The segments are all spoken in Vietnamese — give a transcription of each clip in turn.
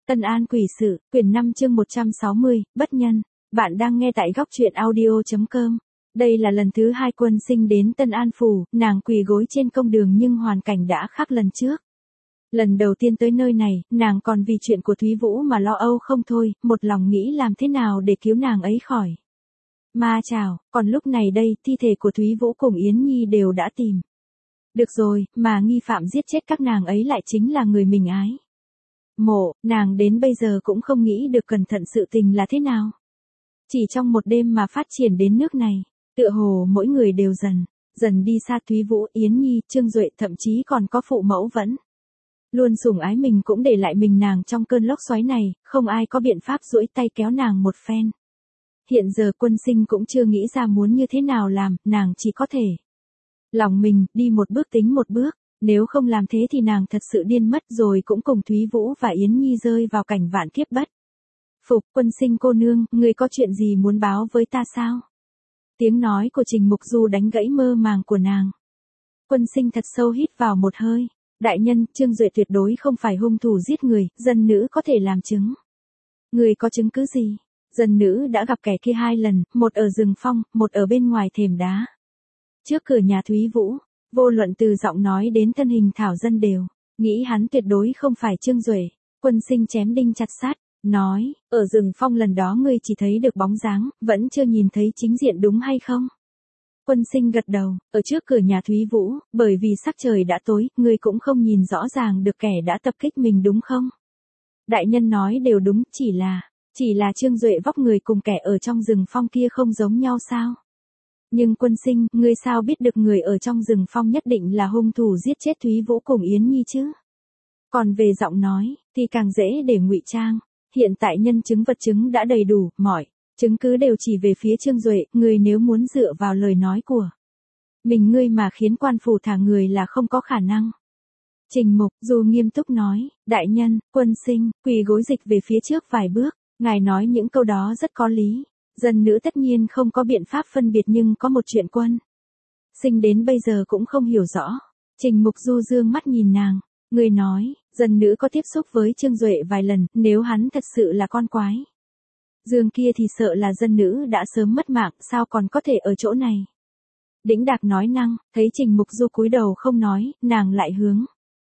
Tân An Quỷ Sự, quyển 5 chương 160, Bất Nhân. Bạn đang nghe tại góc truyện audio.com. Đây là lần thứ 2 Quân Sinh đến Tân An Phủ, nàng quỳ gối trên công đường nhưng hoàn cảnh đã khác lần trước. Lần đầu tiên tới nơi này, nàng còn vì chuyện của Thúy Vũ mà lo âu không thôi, một lòng nghĩ làm thế nào để cứu nàng ấy khỏi ma chảo, còn lúc này đây, thi thể của Thúy Vũ cùng Yến Nhi đều đã tìm được rồi, mà nghi phạm giết chết các nàng ấy lại chính là người mình ái mộ, nàng đến bây giờ cũng không nghĩ được cẩn thận sự tình là thế nào. Chỉ trong một đêm mà phát triển đến nước này, tựa hồ mỗi người đều dần đi xa. Thúy Vũ, Yến Nhi, Trương Duệ, thậm chí còn có phụ mẫu vẫn luôn sủng ái mình cũng để lại mình nàng trong cơn lốc xoáy này, không ai có biện pháp duỗi tay kéo nàng một phen. Hiện giờ Quân Sinh cũng chưa nghĩ ra muốn như thế nào làm, nàng chỉ có thể lòng mình, đi một bước tính một bước, nếu không làm thế thì nàng thật sự điên mất rồi cũng cùng Thúy Vũ và Yến Nhi rơi vào cảnh vạn kiếp bất phục. Quân Sinh cô nương, ngươi có chuyện gì muốn báo với ta sao? Tiếng nói của Trình Mục Du đánh gãy mơ màng của nàng. Quân Sinh thật sâu hít vào một hơi. Đại nhân, Trương Duệ tuyệt đối không phải hung thủ giết người, dân nữ có thể làm chứng. Người có chứng cứ gì? Dân nữ đã gặp kẻ kia 2 lần, một ở rừng phong, một ở bên ngoài thềm đá. Trước cửa nhà Thúy Vũ, vô luận từ giọng nói đến thân hình thảo dân đều nghĩ hắn tuyệt đối không phải Trương Duệ. Quân Sinh chém đinh chặt sắt, nói, ở rừng phong lần đó ngươi chỉ thấy được bóng dáng, vẫn chưa nhìn thấy chính diện đúng hay không? Quân Sinh gật đầu, ở trước cửa nhà Thúy Vũ, bởi vì sắc trời đã tối, ngươi cũng không nhìn rõ ràng được kẻ đã tập kích mình đúng không? Đại nhân nói đều đúng, chỉ là Trương Duệ vóc người cùng kẻ ở trong rừng phong kia không giống nhau sao? Nhưng Quân Sinh, ngươi sao biết được người ở trong rừng phong nhất định là hung thủ giết chết Thúy Vũ cùng Yến Nhi chứ? Còn về giọng nói, thì càng dễ để ngụy trang. Hiện tại nhân chứng vật chứng đã đầy đủ, mọi chứng cứ đều chỉ về phía Trương Duệ, ngươi nếu muốn dựa vào lời nói của mình ngươi mà khiến quan phủ thả người là không có khả năng. Trình Mục Du nghiêm túc nói, đại nhân, Quân Sinh, quỳ gối dịch về phía trước vài bước, ngài nói những câu đó rất có lý. Dân nữ tất nhiên không có biện pháp phân biệt nhưng có một chuyện Quân Sinh đến bây giờ cũng không hiểu rõ. Trình Mục Du dương mắt nhìn nàng, người nói, dân nữ có tiếp xúc với Trương Duệ vài lần, nếu hắn thật sự là con quái dương kia thì sợ là dân nữ đã sớm mất mạng, sao còn có thể ở chỗ này. Đĩnh đạc nói năng, thấy Trình Mục Du cúi đầu không nói, nàng lại hướng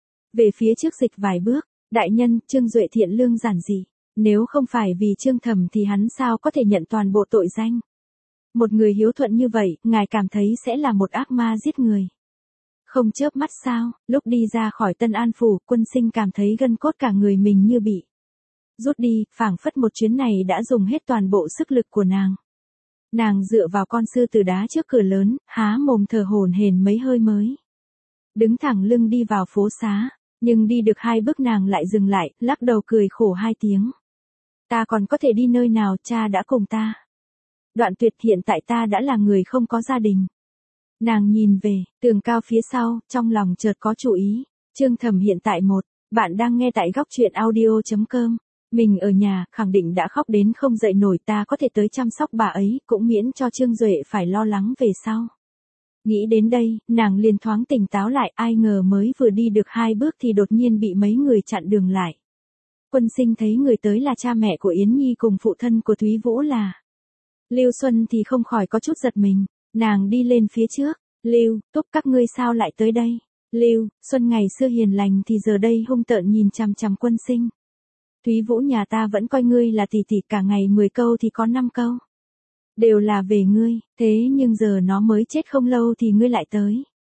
về phía trước dịch vài bước, đại nhân, Trương Duệ thiện lương giản dị. Nếu không phải vì Trương Thẩm thì hắn sao có thể nhận toàn bộ tội danh. Một người hiếu thuận như vậy, ngài cảm thấy sẽ là một ác ma giết người không chớp mắt sao? Lúc đi ra khỏi Tân An Phủ, Quân Sinh cảm thấy gân cốt cả người mình như bị rút đi, phảng phất một chuyến này đã dùng hết toàn bộ sức lực của nàng. Nàng dựa vào con sư tử đá trước cửa lớn, há mồm thở hổn hển mấy hơi mới đứng thẳng lưng đi vào phố xá, nhưng đi được 2 bước nàng lại dừng lại, lắc đầu cười khổ 2 tiếng. Ta còn có thể đi nơi nào, cha đã cùng ta đoạn tuyệt, hiện tại ta đã là người không có gia đình. Nàng nhìn về tường cao phía sau, trong lòng chợt có chủ ý. Trương Thẩm hiện tại bạn đang nghe tại góc truyện audio.com. Mình ở nhà, khẳng định đã khóc đến không dậy nổi, ta có thể tới chăm sóc bà ấy, cũng miễn cho Trương Duệ phải lo lắng về sau. Nghĩ đến đây, nàng liền thoáng tỉnh táo lại, ai ngờ mới vừa đi được 2 bước thì đột nhiên bị mấy người chặn đường lại. Quân Sinh thấy người tới là cha mẹ của Yến Nhi cùng phụ thân của Thúy Vũ là Lưu Xuân thì không khỏi có chút giật mình. Nàng đi lên phía trước, Lưu, Túc các ngươi sao lại tới đây? Lưu Xuân ngày xưa hiền lành thì giờ đây hung tợn nhìn chằm chằm Quân Sinh. Thúy Vũ nhà ta vẫn coi ngươi là tỷ tỷ, cả ngày 10 câu thì có 5 câu đều là về ngươi, thế nhưng giờ nó mới chết không lâu thì ngươi lại tới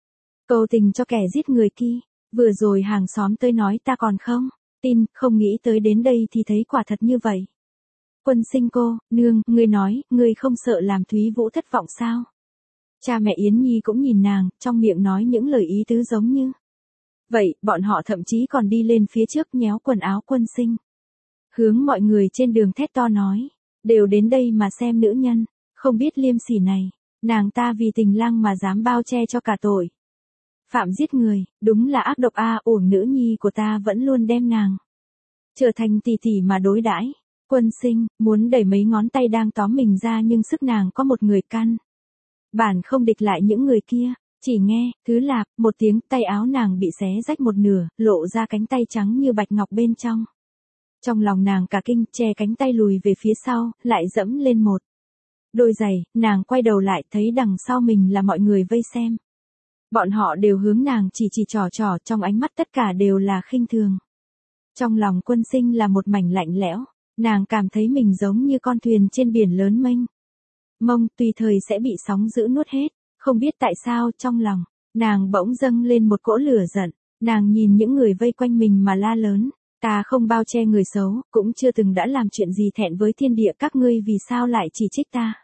cầu tình cho kẻ giết người kia. Vừa rồi hàng xóm tới nói ta còn không tin, không nghĩ tới đến đây thì thấy quả thật như vậy. Quân Sinh cô nương, ngươi nói, ngươi không sợ làm Thúy Vũ thất vọng sao? Cha mẹ Yến Nhi cũng nhìn nàng, trong miệng nói những lời ý tứ giống như vậy, bọn họ thậm chí còn đi lên phía trước nhéo quần áo Quân Sinh, hướng mọi người trên đường thét to nói, đều đến đây mà xem nữ nhân không biết liêm sỉ này, nàng ta vì tình lang mà dám bao che cho cả tội phạm giết người, đúng là ác độc a. Ổn nữ nhi của ta vẫn luôn đem nàng trở thành tỷ tỷ mà đối đãi. Quân Sinh muốn đẩy mấy ngón tay đang tóm mình ra nhưng sức nàng có một người căn bản không địch lại những người kia. Chỉ nghe thứ lạp một tiếng, tay áo nàng bị xé rách một nửa, lộ ra cánh tay trắng như bạch ngọc bên trong. Trong lòng nàng cả kinh, che cánh tay lùi về phía sau, lại dẫm lên một đôi giày, nàng quay đầu lại thấy đằng sau mình là mọi người vây xem. Bọn họ đều hướng nàng chỉ trò trò, trong ánh mắt tất cả đều là khinh thường. Trong lòng Quân Sinh là một mảnh lạnh lẽo, nàng cảm thấy mình giống như con thuyền trên biển lớn mênh mông, tùy thời sẽ bị sóng dữ nuốt hết. Không biết tại sao trong lòng, nàng bỗng dâng lên một cỗ lửa giận, nàng nhìn những người vây quanh mình mà la lớn. Ta không bao che người xấu, cũng chưa từng đã làm chuyện gì thẹn với thiên địa, các ngươi vì sao lại chỉ trích ta.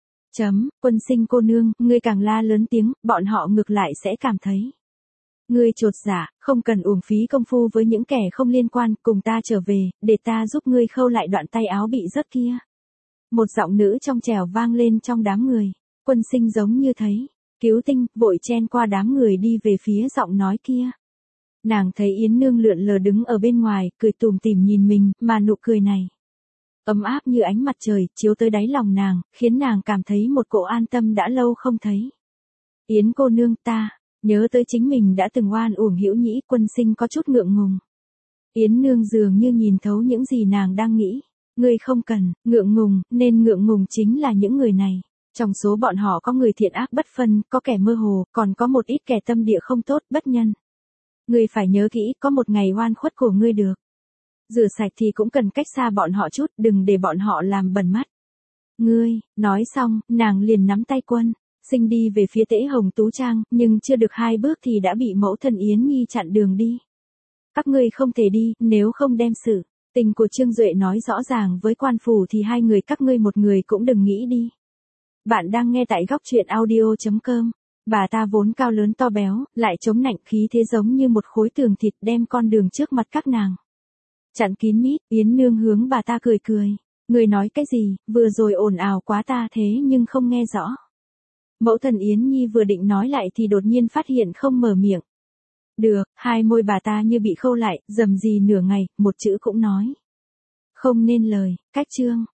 Quân Sinh cô nương, ngươi càng la lớn tiếng, bọn họ ngược lại sẽ cảm thấy ngươi chột dạ, không cần uổng phí công phu với những kẻ không liên quan, cùng ta trở về, để ta giúp ngươi khâu lại đoạn tay áo bị rớt kia. Một giọng nữ trong trẻo vang lên trong đám người. Quân Sinh giống như thấy cứu tinh, vội chen qua đám người đi về phía giọng nói kia. Nàng thấy Yến Nương lượn lờ đứng ở bên ngoài, cười tủm tỉm nhìn mình, mà nụ cười này ấm áp như ánh mặt trời, chiếu tới đáy lòng nàng, khiến nàng cảm thấy một cỗ an tâm đã lâu không thấy. Yến cô nương, ta nhớ tới chính mình đã từng oan uổng Hữu Nhĩ. Quân Sinh có chút ngượng ngùng. Yến Nương dường như nhìn thấu những gì nàng đang nghĩ. Ngươi không cần ngượng ngùng, nên ngượng ngùng chính là những người này. Trong số bọn họ có người thiện ác bất phân, có kẻ mơ hồ, còn có một ít kẻ tâm địa không tốt, bất nhân. Ngươi phải nhớ kỹ, có một ngày oan khuất của ngươi được rửa sạch thì cũng cần cách xa bọn họ chút, đừng để bọn họ làm bẩn mắt. Ngươi, nói xong, nàng liền nắm tay Quân Sinh đi về phía Tễ Hồng Tú Trang, nhưng chưa được 2 bước thì đã bị mẫu thân Yến Nhi chặn đường đi. Các ngươi không thể đi, nếu không đem sự tình của Trương Duệ nói rõ ràng với quan phủ thì 2 người các ngươi một người cũng đừng nghĩ đi. Bạn đang nghe tại góc truyện audio.com. Bà ta vốn cao lớn to béo, lại chống nạnh, khí thế giống như một khối tường thịt, đem con đường trước mặt các nàng chặn kín mít. Yến Nương hướng bà ta cười cười. Người nói cái gì, vừa rồi ồn ào quá ta thế nhưng không nghe rõ. Mẫu thân Yến Nhi vừa định nói lại thì đột nhiên phát hiện không mở miệng được, 2 môi bà ta như bị khâu lại, rầm rì nửa ngày, một chữ cũng nói không nên lời. Cách chương